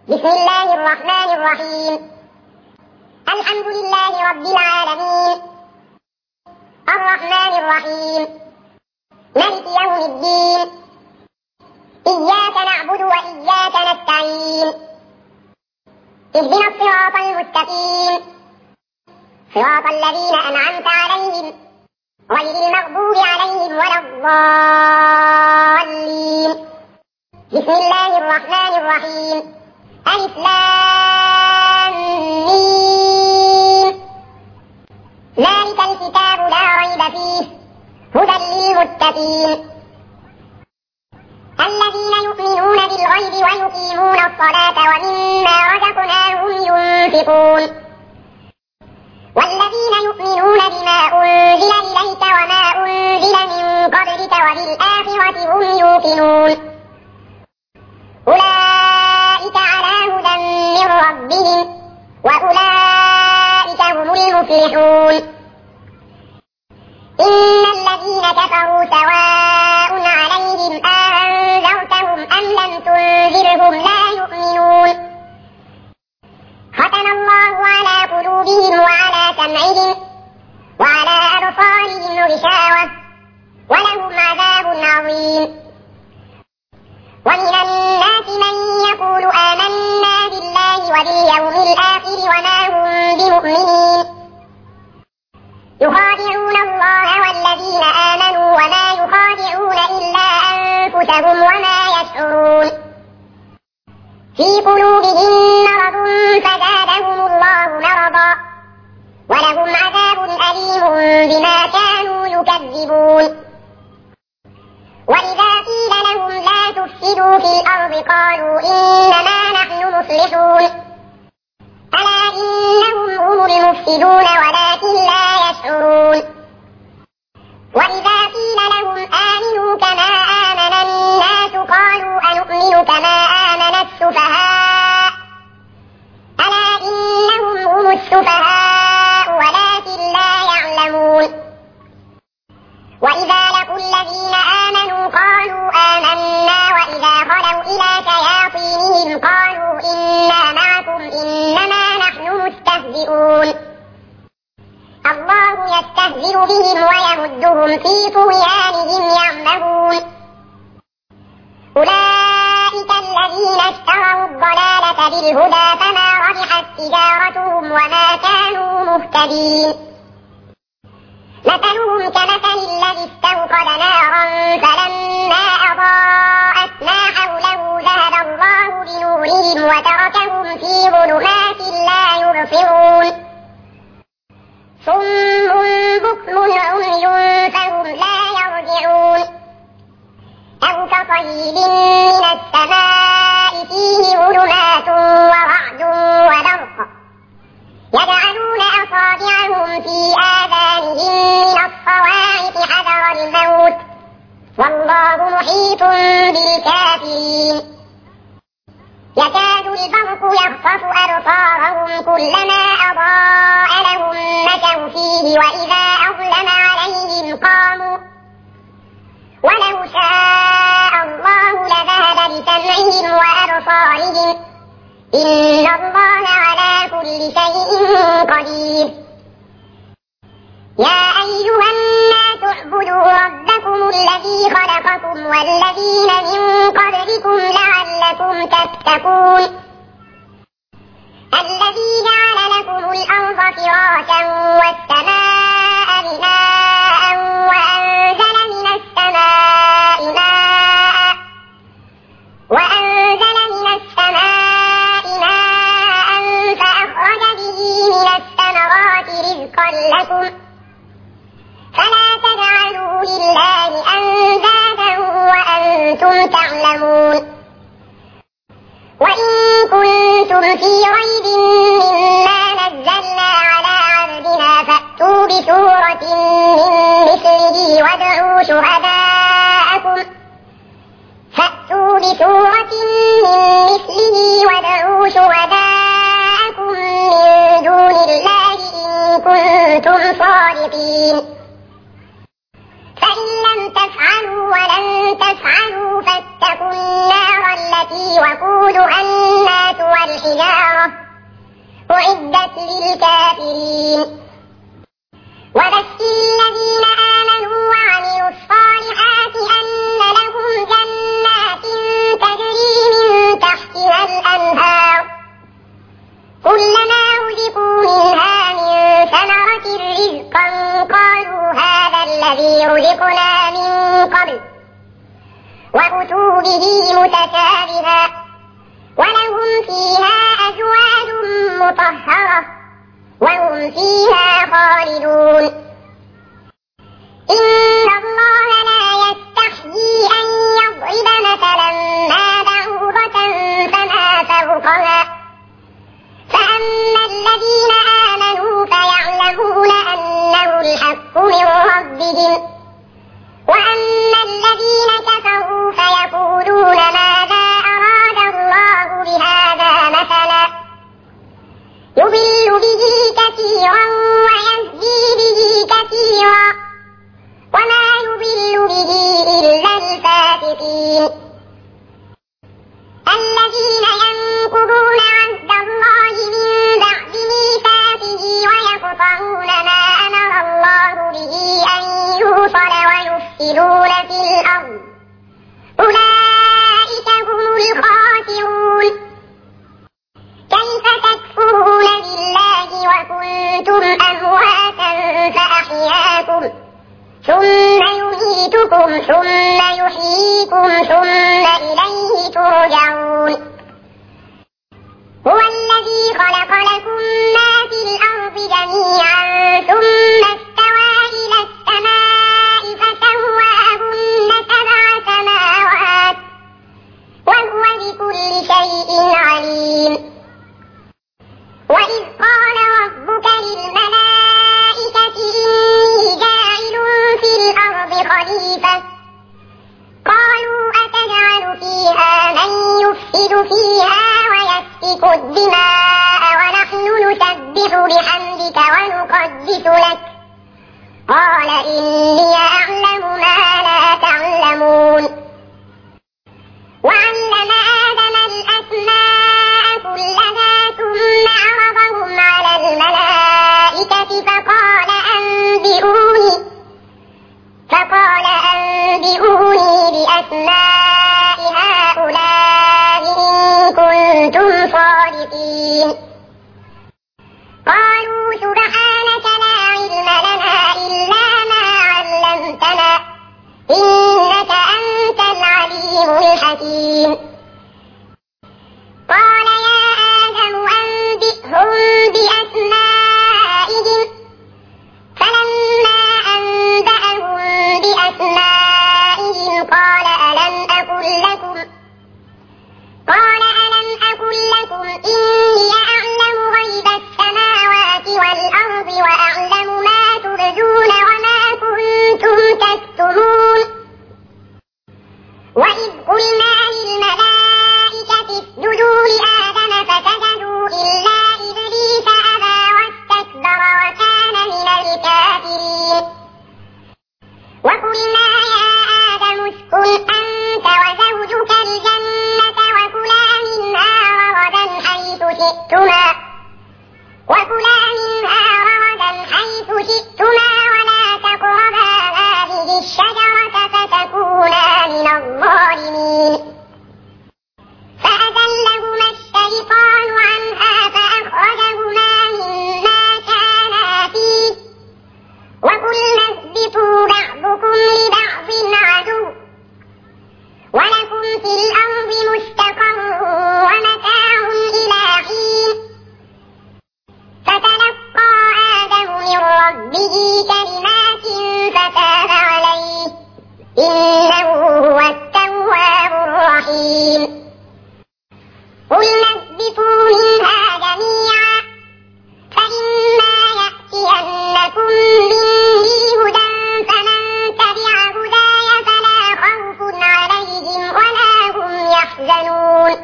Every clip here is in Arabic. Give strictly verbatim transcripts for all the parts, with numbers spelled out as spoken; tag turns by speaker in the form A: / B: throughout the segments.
A: بسم الله الرحمن الرحيم. الحمد لله رب العالمين الرحمن الرحيم مالك يوم الدين إياك نعبد وإياك نستعين اهدنا الصراط المستقيم صراط الذين أنعمت عليهم غير المغضوب عليهم ولا الضالين. بسم الله الرحمن الرحيم. ألف لام ميم ذلك الكتاب لا ريب فيه هدى للمتقين الذين يؤمنون بالغيب ويقيمون الصلاة ومما رزقناهم ينفقون والذين يؤمنون بما أنزل إليك وما أنزل من قبلك وبالآخرة هم يوقنون أولئك على هدى من ربهم وأولئك هم المفلحون. إن الذين كفروا سواء عليهم أنذرتهم أم لم تنذرهم لا يؤمنون ختم الله على قلوبهم وعلى سمعهم وعلى أبصارهم غشاوة ولهم عذاب عظيم. ومن الناس من يقول آمنا بالله وباليوم الآخر وما هم بمؤمنين يخادعون الله والذين آمنوا وما يخادعون إلا أنفسهم وما يشعرون في قلوبهم مرض فزادهم الله مرضا ولهم عذاب أليم بما كانوا يكذبون. وإذا قيل لهم لا تفسدوا في الأرض قالوا إنما نحن مصلحون ألا إنهم هم المفسدون ولكن لا يشعرون. وإذا قيل لهم آمنوا كما آمن الناس قالوا أنؤمن كما آمن السفهاء ألا إنهم هم السفهاء ولكن لا يعلمون. وإذا لقوا الذين آمنوا قالوا آمنا وإذا خلوا إلى شياطينهم قالوا إنا معكم إنما نحن مستهزئون الله يستهزئ بهم ويمدهم في طغيانهم يعمهون. أولئك الذين اشتروا الضلالة بالهدى فما ربحت تجارتهم وما كانوا مهتدين. مثلهم كمثل الذي استوقد نارا فلما أضاءت ما حوله ذهب الله بنورهم وتركهم في ظلمات لا يبصرون صم بكم عمي فهم لا يرجعون أو كصيب من السماء فيه ظلمات ورعد وبرق يجعلون أصابعهم في آذانهم من الصواعق حذر الموت والله محيط بالكافرين. يكاد البرق يخطف أبصارهم كلما أضاء لهم مشوا فيه وإذا أظلم عليهم قاموا ولو شاء الله لذهب بسمعهم وأبصارهم إن الله على كل شيء قدير. يا أيها الناس اعبدوا ربكم الذي خلقكم والذين من قبلكم لعلكم تتقون الذي جعل لكم الأرض فراشا والسماء بناء وأنزل من السماء ماء وأنزل من السماء ماء فأخرج به من الثمرات رزقا لكم فلا تجعلوا لله أندادا وأنتم تعلمون. وإن كنتم في ريب مما نزلنا على عبدنا فأتوا بسورة من مثله وادعوا شهداءكم فأتوا بسورة من مثله وادعوا شهداءكم من دون الله إن كنتم صادقين. فإن لم تفعلوا ولن تفعلوا فاتقوا النار التي وقودها الناس للكافرين وبشر الذين آمنوا وعملوا الصالحات أن لهم جنات تجري من تحتها الأنهار كلما رزقوا منها من ثمرة رزقا قالوا هذا الذي رزقنا من قبل وأتوا به متشابها ولهم فيها أزواج مطهرة وهم فيها خالدون إن الله لا يستحيي أن يضرب مثلا ما بعوضة فما فوقها فأما الذين آمنوا فيعلمون أنه الحق من ربهم وأما الذين كفروا فيقولون ماذا أراد الله بهذا مثلا يضل به كثيرا ويهدي به كثيرا وما يضل به إلا الفاسقين الذين ينقضون عهد الله من بعد ميثاقه ويقطعون ما أمر الله به أن يوصل ويفسدون في الأرض أولئك هم الخاسرون كيف تكفرون بالله وكنتم أمواتا فأحياكم ثم يميتكم ثم يحييكم ثم إليه ترجعون هو الذي خلق لكم ما في الأرض جميعا ثم استوى إلى السماء فسواهن سبع سماوات وهو بكل شيء عليم وإذ قال ربك للملائكة إني جاعل في الأرض خليفة قالوا أتجعل فيها من يفسد فيها ويسفك الدماء ونحن نسبح بحمدك ونقدس لك قال إني أعلم ما لا تعلمون وعلم آدم الأسماء كلها ثم عرضهم على الملائكة فقال أنبئوني فقال أنبئوني بأسماء هؤلاء إن كنتم صادقين قالوا سبحانك لا علم لنا إلا ما علمتنا إنك أنت العليم الحكيم قال يا آدم أنبئهم بأسمائهم فلما أنبأهم بأسمائهم قال ألم أقل لكم قال ألم أقل لكم إني أعلم غيب السماوات والأرض وأعلم ما تبدون وما كنتم تكتمون وإذ قلنا للملائكة اسجدوا لآدم فسجدوا إلا إبليس أبى واستكبر وكان من الكافرين وقلنا يا آدم اسكن أنت وزوجك الجنة وكلا منها رغدا حيث شئتما وكلا منها رغدا حيث شئتما ولا تقربا هذه الشجرة فتكونا من الظالمين فأزلهما الشيطان عنها فأخرجهما مما كانا فيه وقلنا اهبطوا بعضكم لبعض عدو ولكم في الأرض مستقر ومتاع إلى حين فتلقى آدم من ربه كلمات فتاب عليه إنه هو التواب الرحيم قلنا اهبطوا منها جميعا فإما يأتينكم مني هدى فمن تبع هداي فلا خوف عليهم ولا هم يحزنون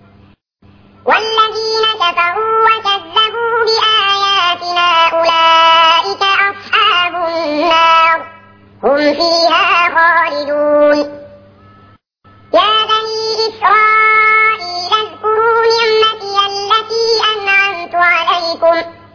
A: والذين كفروا وكذبوا بآياتنا أولئك أصحاب النار هم فيها خالدون يا بني إسرائيل اذكروا نعمتي التي أنعمت عليكم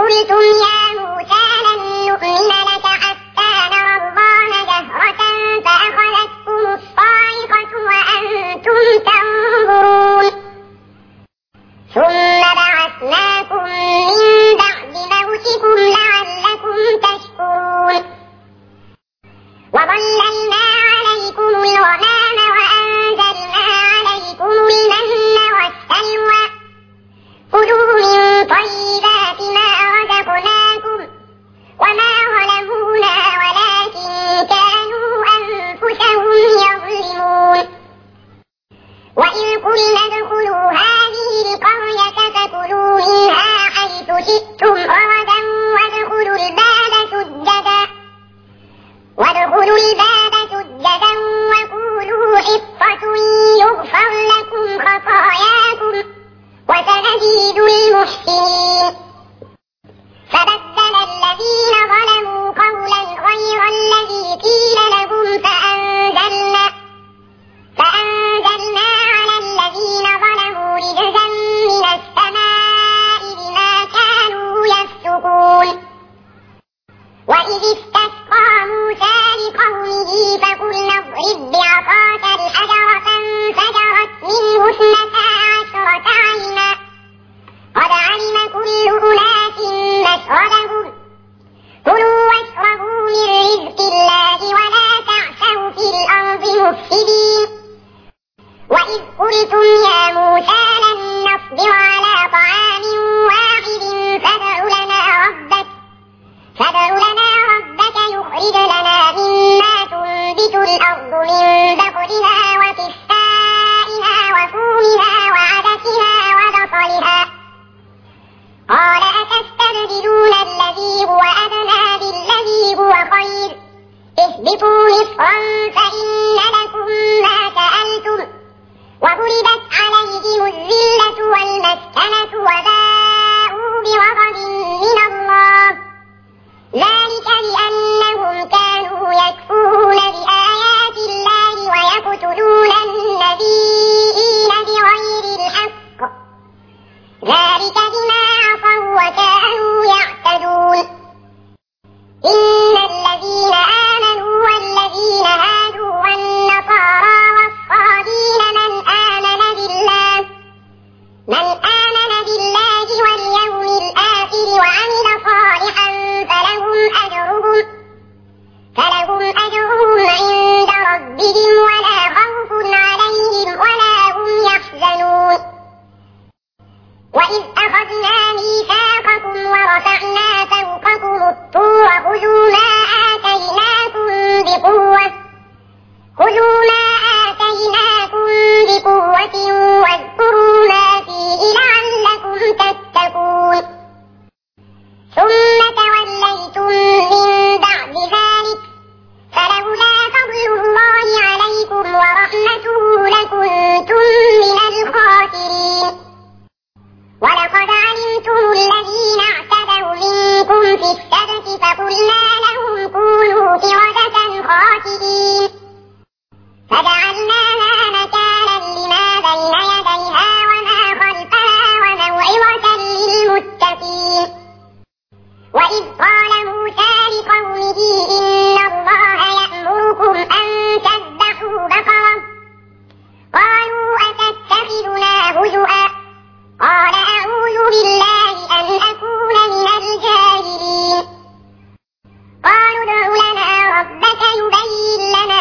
A: قلتم يا موسى لن نؤمن لك حتى نرى الله جهرة فأخذتكم الصاعقة وأنتم تنظرون ثم بعثناكم من بعد موتكم لعلكم تشكرون وظللنا عليكم الغمام وأنزلنا عليكم المن والسلوى كلوا من طيبات ما رزقناكم وما ظلمونا ولكن كانوا أنفسهم يظلمون وإذ قلنا ادخلوا هذه القرية فكلوا منها حيث شئتم رغدا وادخلوا الباب سجدا وادخلوا الباب سجدا وقولوا حطة يغفر لكم خطاياكم وسنزيد المحسنين فبدل الذين ظلموا قولا غير الذي قيل لهم فأنزلنا فأنزلنا على الذين ظلموا رجزا من السماء بما كانوا يفسقون وإذ استسقى موسى لقومه فقلنا اضرب بعصاك الحجر فانفجرت منه اثنتا عشرة عينا قد علم كل أناس مشربهم كلوا واشربوا من رزق الله ولا تعثوا في الأرض مفسدين وإذ قلتم يا موسى لن نصبر على طعام واحد فادع لنا ربك فادع لنا ربك يخرج لنا مما تنبت الأرض من بقلها وقثائها وفومها وعدسها وبصلها قال أتستبدلون الذي هو أدنى بالذي هو خير اهبطوا مصرا فإن لكم ما سألتم وضربت عليهم الذلة والمسكنة وباءوا بغضب من الله ذلك بأنهم كانوا يكفرون بآيات الله ويقتلون النبيين بغير الحق ذلك بما عصوا وكانوا يعتدون إن الذين آمنوا والذين هادوا والنصارى والصابين من آمن بالله من آمن بالله واليوم الآخر وعمل صالحا فلهم أجرهم فلهم أجرهم عند ربهم ولا خوف عليهم ولا هم يحزنون وإذ أخذنا ميثاقكم ورفعنا فوقكم الطور خذوا ما آتيناكم بقوة خذوا ما آتيناكم بقوة واذكروا ما فيه لعلكم تتقون ثم توليتم من بعد ذلك فلولا فضل الله عليكم ورحمته لكنتم من الخاسرين ولقد علمتم الذين اعتدوا منكم في السبت فقلنا لهم كونوا قردة خاسئين فجعلناها نكالا لما بين يديها وما خلفها وموعظة للمتقين وإذ قال موسى لقومه إن الله يأمركم أن تذبحوا بقرة قالوا أتتخذنا هزؤا قال أعوذ بالله أن أكون من الجاهلين قالوا ادع لنا ربك يبين لنا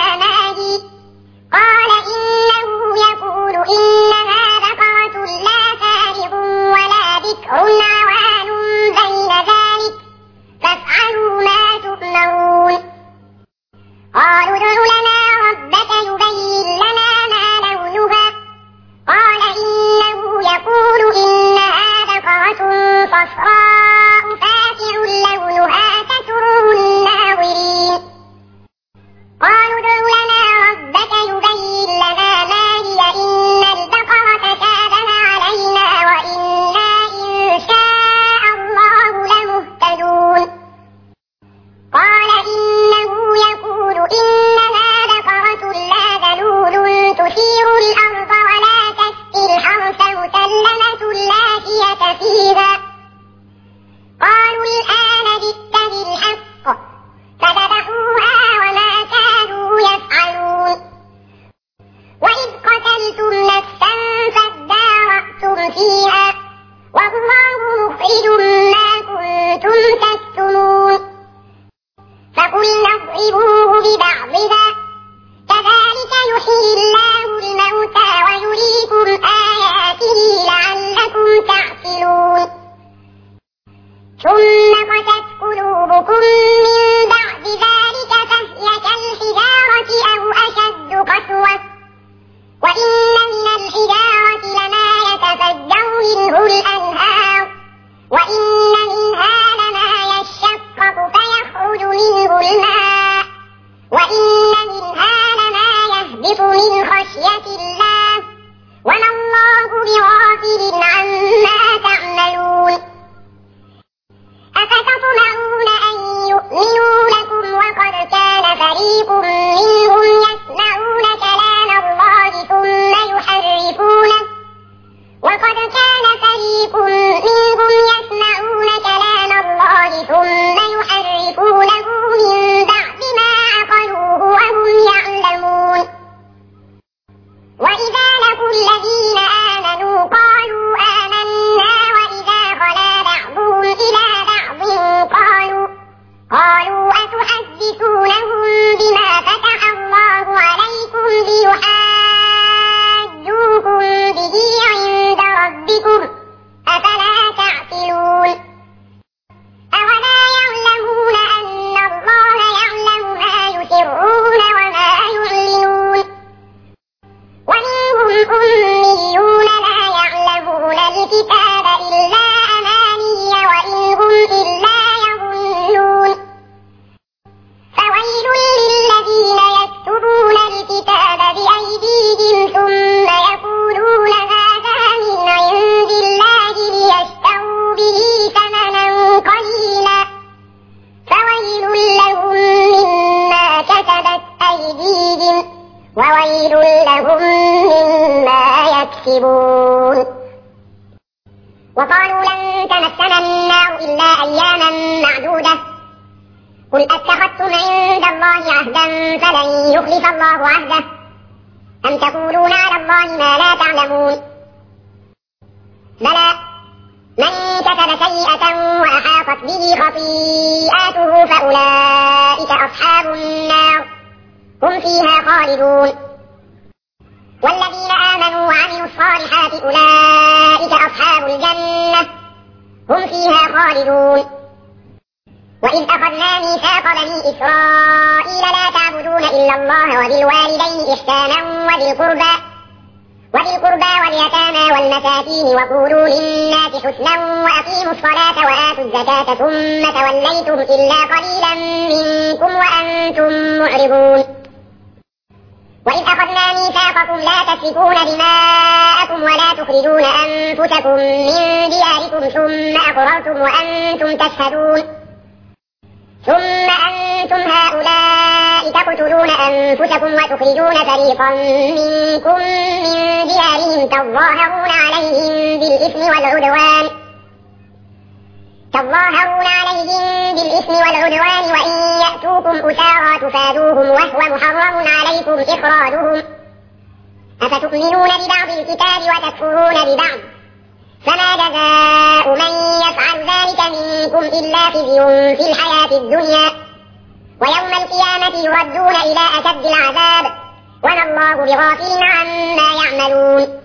A: قلوبكم من بعد ذلك فهي كالحجارة أو أشد قسوة وإن من الحجارة لما يتفجر منه الأنهار وإن منها لما يشقق فيخرج منه الماء وإن منها لما يهبط من خشية الله وما الله بغافل عما تعملون أفتطمعون أن يؤمنوا لكم وقد كان فريق منهم يسمعون كلام الله ثم يحرفونه وقد كان فريق منهم يسمعون كلام الله ثم يحرفونه من بعد ما عقلوه وهم يعلمون وإذا لقوا الذين آمنوا قالوا آمنا وإذا خلا بعضهم إلى بعض قالوا قالوا أتحدثونهم بما فتح الله عليكم ليحاجوكم به عند ربكم أفلا تعقلون أولا يعلمون أن الله يعلم ما يسرون وما يعلنون ومنهم أميون لا يعلمون الكتاب إلا أماني وإن هم إلا يظنون فويل للذين يكتبون الكتاب بأيديهم ثم يقولون هذا من عند الله ليشتروا به ثمنا قليلا فويل لهم مما كتبت أيديهم وويل لهم مما يكسبون وقالوا لن تمسنا النار إلا أياما معدودة قل أتخذتم عند الله عهدا فلن يخلف الله عهده أم تقولون على الله ما لا تعلمون بلى من كتب سيئة وأحاطت به خطيئاته فأولئك أصحاب النار هم فيها خالدون والذين آمنوا وعملوا الصالحات أولئك أصحاب الجنة هم فيها خالدون وإذ أخذنا ميثاق بني إسرائيل لا تعبدون إلا الله وبالوالدين إحسانا وذي القربى وذي القربى واليتامى والمساكين وقولوا للناس حسنا وأقيموا الصلاة وآتوا الزكاة ثم توليتم إلا قليلا منكم وأنتم معرضون وإذ أخذنا ميثاقكم لا تسفكون دماءكم ولا تخرجون أنفسكم من دياركم ثم أقررتم وأنتم تشهدون ثم أنتم هؤلاء تقتلون أنفسكم وتخرجون فريقا منكم من ديارهم تظاهرون عليهم بالإثم والعدوان تظاهرون عليهم بالإثم والعدوان وإن يأتوكم أسارى تفادوهم وهو محرم عليكم إخراجهم أفتؤمنون ببعض الكتاب وتكفرون ببعض فما جزاء من يفعل ذلك منكم إلا خزي في الحياة الدنيا ويوم القيامة يردون إلى أشد العذاب وما الله بغافل عما يعملون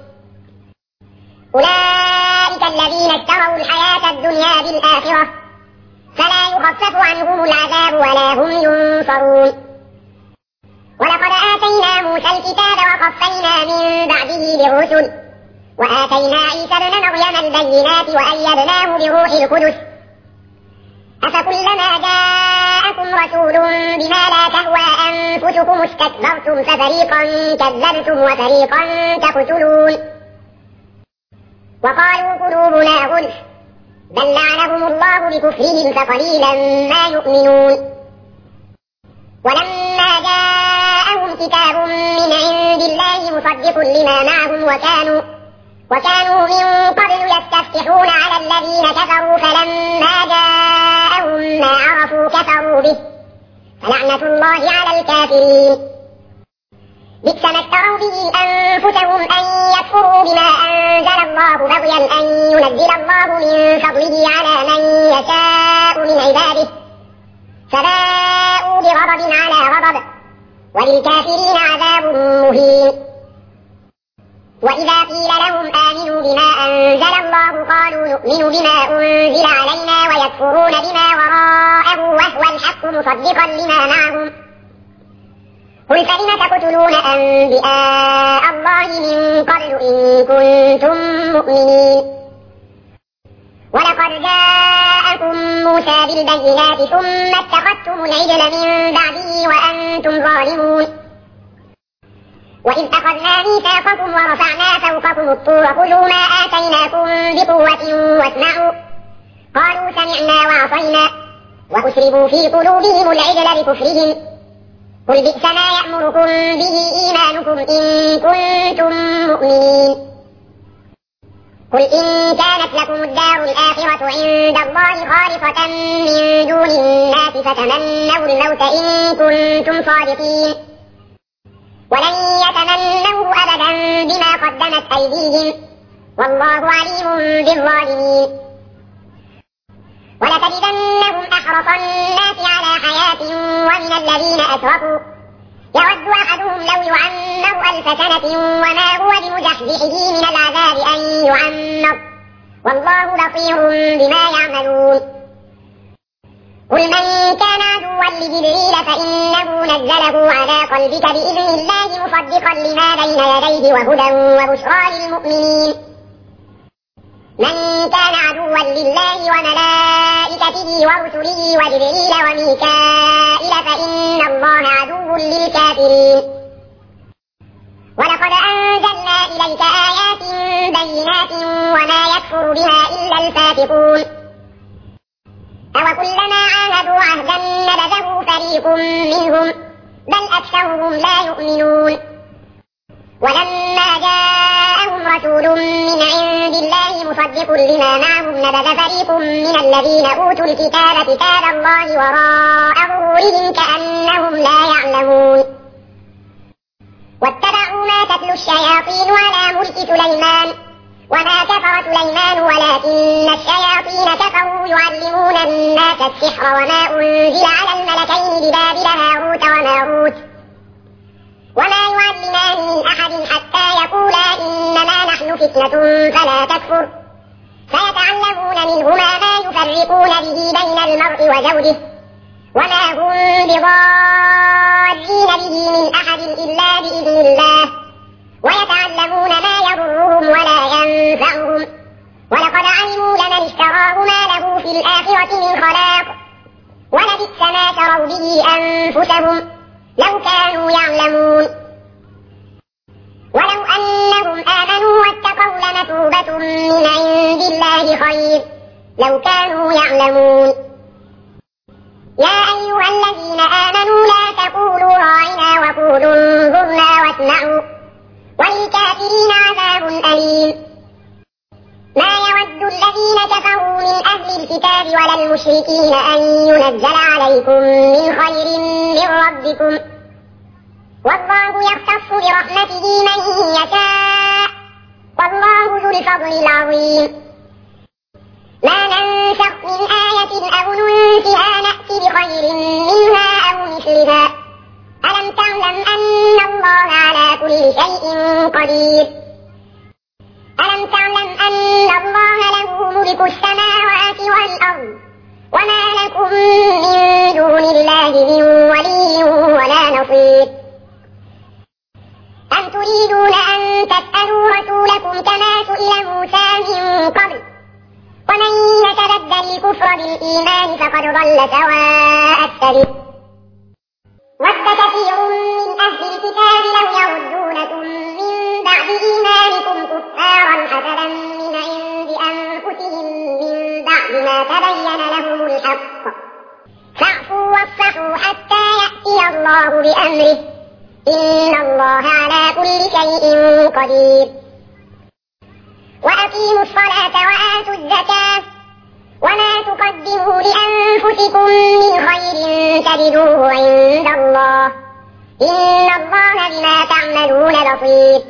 A: أولئك الذين اشتروا الحياة الدنيا بالآخرة فلا يخفف عنهم العذاب ولا هم ينصرون ولقد آتينا موسى الكتاب وقفينا من بعده بالرسل وآتينا عيسى ابن مريم البينات وأيدناه بروح القدس أفكلما جاءكم رسول بما لا تهوى أنفسكم استكبرتم ففريقا كذبتم وفريقا تقتلون وقالوا قلوبنا غلف بل لعنهم الله بكفرهم فقليلا ما يؤمنون ولما جاءهم كتاب من عند الله مصدق لما معهم وكانوا وكانوا من قبل يستفتحون على الذين كفروا فلما جاءهم ما عرفوا كفروا به فلعنة الله على الكافرين بئس ما اشتروا به أنفسهم أن يكفروا بما أنزل الله بغيا أن ينزل الله من فضله على من يشاء من عباده فباءوا بغضب على غضب وللكافرين عذاب مهين وإذا قيل لهم آمنوا بما أنزل الله قالوا نؤمن بما أنزل علينا ويكفرون بما وراءه مصدقا لما معهم قل فلم تقتلون أنبياء الله من قبل إن كنتم مؤمنين ولقد جاءكم موسى بالبينات ثم اتخذتم العجل من بعده وأنتم ظالمون وإذ أخذنا ميثاقكم ورفعنا فوقكم الطور خذوا ما آتيناكم بقوة واسمعوا قالوا سمعنا وعصينا وأشربوا في قلوبهم العجل بكفرهم قل بئس ما يأمركم به إيمانكم إن كنتم مؤمنين قل إن كانت لكم الدار الآخرة عند الله خالصة من دون الناس فتمنوا الموت إن كنتم صادقين ولن يتمنوه أبدا بما قدمت أيديهم والله عليم بالظالمين ولتجدنهم أحرص الناس على حياة ومن الذين أشركوا يود أحدهم لو يعمر ألف سنة وما هو بمزحزحه من العذاب أن يعمر والله بصير بما يعملون قل من كان عدوا لجبريل فإنه نزله على قلبك بإذن الله مصدقا لما بين يديه وهدى وبشرى للمؤمنين من كان عدوا لله وملائكته ورسله وجبريل وميكائيل فإن الله عدو للكافرين ولقد أنزلنا إليك آيات بينات وما يكفر بها إلا الفاسقون أوكلما عاهدوا عهدا نبذه فريق منهم بل أكثرهم لا يؤمنون ولما جاءهم رسول من عند الله مصدق لما معهم نبذ فريق من الذين أوتوا الكتاب كتاب الله وراء ظهورهم كأنهم لا يعلمون واتبعوا ما تتلو الشياطين على ملك سليمان وما كفر سليمان ولكن الشياطين كفروا يعلمون الناس السحر وما أنزل على الملكين ببابل هاروت وماروت وما يعلمان من أحد حتى يقولا إنما نحن فتنة فلا تكفر فيتعلمون منهما ما يفرقون به بين المرء وزوجه وما هم بضارين به من أحد إلا بإذن الله ويتعلمون ما يضرهم ولا ينفعهم ولقد علموا لمن اشتراه ما له في الآخرة من خلاق ولبئس ما شروا به أنفسهم لو كانوا يعلمون ولو أنهم آمنوا واتقوا لمثوبة من عند الله خير لو كانوا يعلمون يا أيها الذين آمنوا لا تقولوا راعنا وقولوا انظرنا واسمعوا وللكافرين عذاب أليم ما يود الذين كفروا من أهل الكتاب ولا المشركين أن ينزل عليكم من خير من ربكم والله يختص برحمته من يشاء والله ذو الفضل العظيم ما ننسخ من آية أو ننسها نأتي بخير منها أو مثلها ألم تعلم أن الله على كل شيء قدير ألم تعلم أن الله له ملك السماوات والأرض وما لكم من دون الله من ولي ولا نصير أم تريدون أن تسألوا رسولكم كما سئل موسى من قبل ومن يتبدل الكفر بالإيمان فقد ضل سواء السبيل ود كثير من أهل الكتاب لو يردونكم من بعد إيمانكم كفارا حسدا من عند أنفسهم من بعد ما تبين لهم الحق فاعفوا واصفحوا حتى يأتي الله بأمره إن الله على كل شيء قدير وأقيموا الصلاة وآتوا الزكاة وما تقدموا لأنفسكم من خير تجدوه عند الله إن الله بما تعملون بصير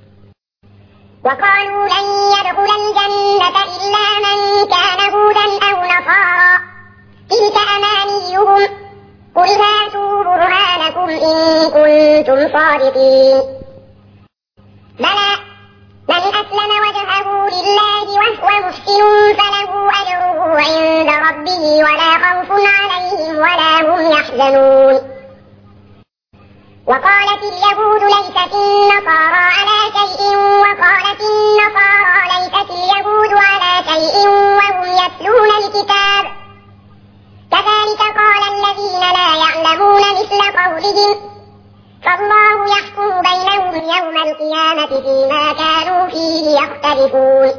A: وقالوا لن يدخل الجنة إلا من كان هودا أو نصارى تلك أمانيهم قل هاتوا برهانكم إن كنتم صادقين بلى من أسلم وجهه لله وهو محسن فله أجره عند ربه ولا خوف عليهم ولا هم يحزنون. وقالت اليهود ليست النصارى على شيء وقالت النصارى ليست اليهود على شيء وهم يتلون الكتاب كذلك قال الذين لا يعلمون مثل قولهم فالله يحكم بينهم يوم القيامة فيما كانوا فيه يختلفون.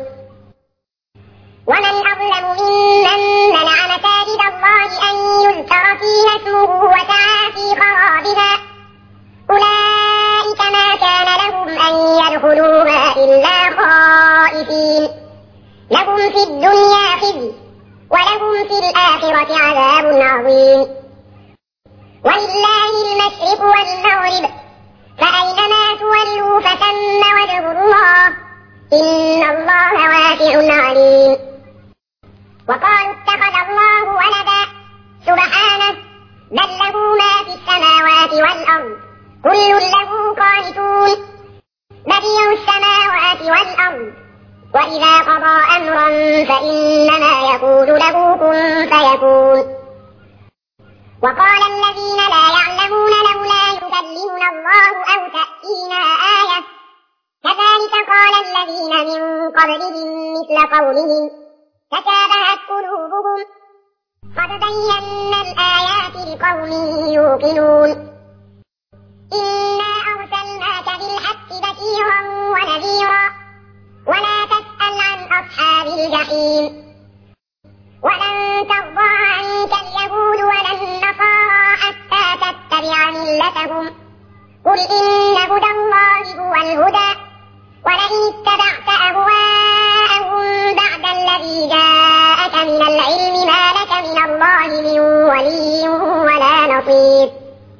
A: ومن أظلم ممن منع مساجد الله أن يذكر فيها اسمه وسعى في خرابها أولئك ما كان لهم أن يدخلوها إلا خائفين لهم في الدنيا خزي ولهم في الآخرة عذاب عظيم. ولله المشرق والمغرب فأينما تولوا فثم وجه الله إن الله واسع عليم. وقالوا اتخذ الله ولدا سبحانه بل له ما في السماوات والأرض كل له قانتون بديع السماوات والأرض وإذا قضى أمرا فإنما يقول له كن فيكون. وقال الذين لا يعلمون لولا يكلمنا الله أو تأتينا آية كذلك قال الذين من قبلهم مثل قولهم تشابهت قلوبهم قد بينا الآيات لقوم يوقنون. إنا أرسلناك بالحق بشيرا ونذيرا ولا تسأل عن أصحاب الجحيم. ولن ترضى عنك اليهود ولا النصارى حتى تتبع ملتهم قل إن هدى الله هو الهدى ولئن اتبعت أهواءهم بعد الذي جاءك من العلم ما لك من الله من ولي ولا نصير.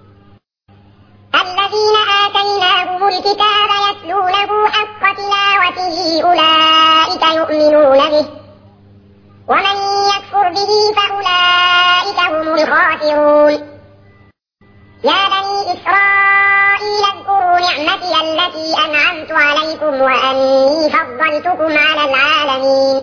A: الذين آتيناهم الكتاب يتلونه حق تلاوته أولئك يؤمنون به ومن يكفر به فأولئك هم الخاسرون. يا بني إسرائيل اذكروا نعمتي التي أنعمت عليكم وأني فضلتكم على العالمين.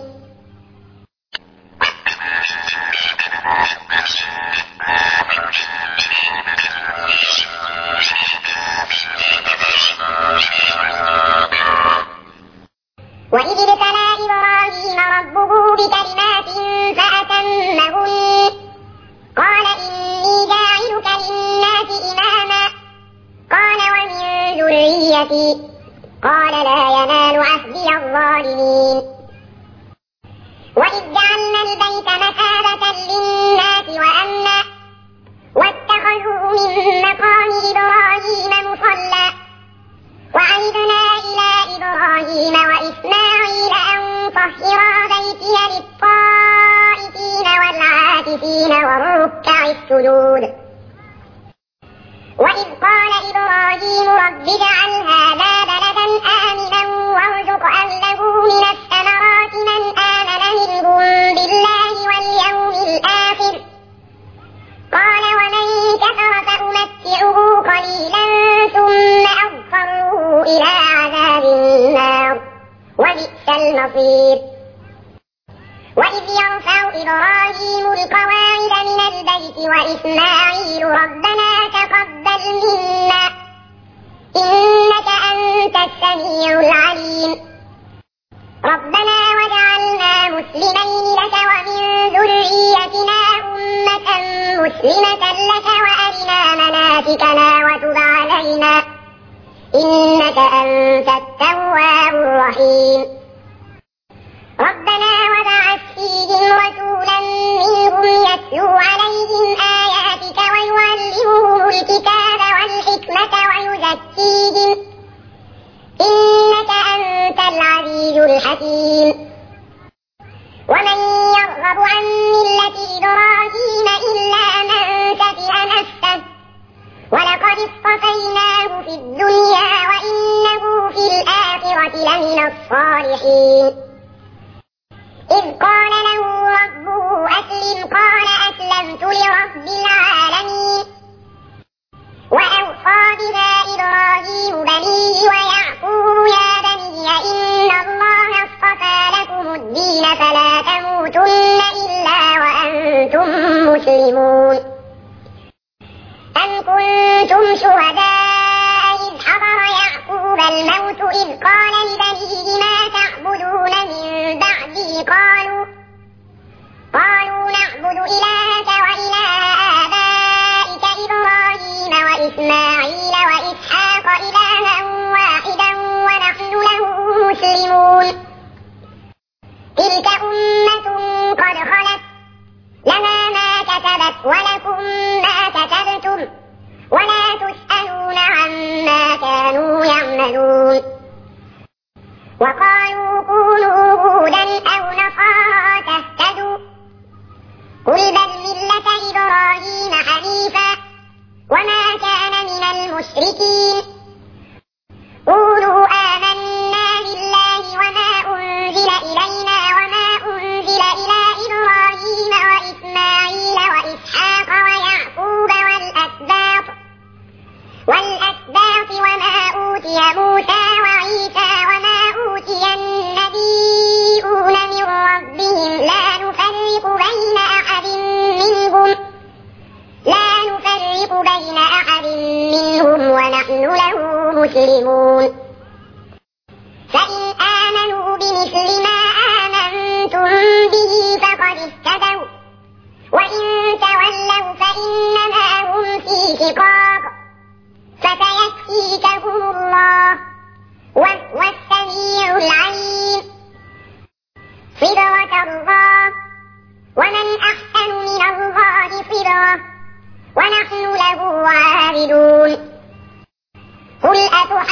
A: وإذ ابتلى إبراهيم ربه بكلمات فأتمهن قال إني جاعلك للناس إماما قال ومن ذريتي قال لا ينال عهدي الظالمين. وإذ جعلنا البيت مثابة للناس وأمنا واتخذوا من مقام إبراهيم مصلى وعهدنا إلى إبراهيم وإسماعيل أن طهرا بيتي للطائفين والعاكفين والركع السجود. وإذ قال إبراهيم رب اجعل هذا بلدا آمنا وارزق أهله من الثمرات من آمن منهم بالله واليوم الآخر قال ومن كفر فأمتعه قليلا ثم أضطره إلى عذاب النار وبئس المصير. وإذ يرفع إبراهيم القواعد من البيت وإسماعيل ربنا تقبل منا إنك أنت السميع العليم. ربنا وجعلنا مسلمين لك ومن ذريتنا أمة مسلمة لك وأرنا مناسكنا وتب علينا إنك أنت التواب الرحيم. ربنا وبعث فيهم رسولا منهم يتلو عليهم آياتك ويعلمهم الكتاب والحكمة ويزكيهم إنك أنت العزيز الحكيم. ومن يرغب عن ملة إبراهيم إلا من سفه نفسه ولقد اصطفيناه في الدنيا وإنه في الآخرة لمن الصالحين. إذ قال له ربه أسلم قال أسلمت لرب العالمين. وأوصى بها إبراهيم بنيه ويعقوب يا بني إن الله اصطفى مسلمون أم كنتم شهداء إذ حضر يعقوب الموت إذ قال لبنيه ما تعبدون من بعدي قالوا قالوا نعبد إلهك وإله آبائك إبراهيم وإسماعيل وإسحاق إلها واحدا ونحن له مسلمون تلك أمة قد خلت لها ما كسبت ولكم ما كسبتم ولا تسألون عما كانوا يعملون وقالوا كونوا هودا أو نصارى تهتدوا قل بل ملة إبراهيم حنيفا وما كان من المشركين قولوا آمنا بالله وما أنزل إلينا وما أنزل إلى إبراهيم وإسماعيل وإسحاق ويعقوب والأسباط والأسباط وما أوتي موسى وعيسى وما أوتي النبيون من ربهم لا نفرق بين أحد منهم لا نفرق بين أحد منهم ونحن له مسلمون فإن آمنوا بمثل ما آمنتم به فقد اهتدوا وإن تولوا فإنما هم في شقاق فسيكفيكهم الله وهو السميع العليم صبغة الله ومن أحسن من الله صبغة ونحن له عابدون قل أتحاجوننا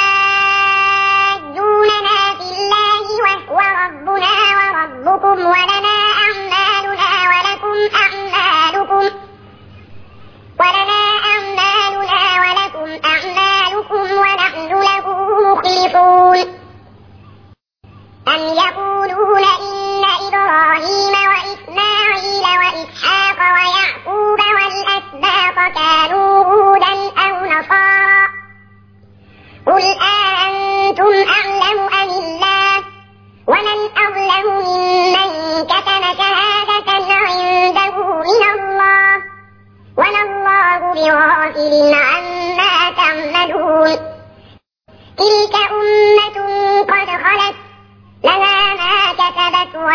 A: في الله وهو ربنا وربكم ولنا أعمالنا ولكم أعمالكم ولنا أعمالنا ولكم أعمالكم ونحن له مخلصون أم يقولون إن إبراهيم وإسماعيل وإسحاق ويعقوب والأسباط كانوا هودا أو نصارى قل أأنتم أعلم أم الله ومن أظلم ممن كتم شهادة عنده من الله وما الله بغافل عما تعملون تلك أمة قد خلت لها ما كسبت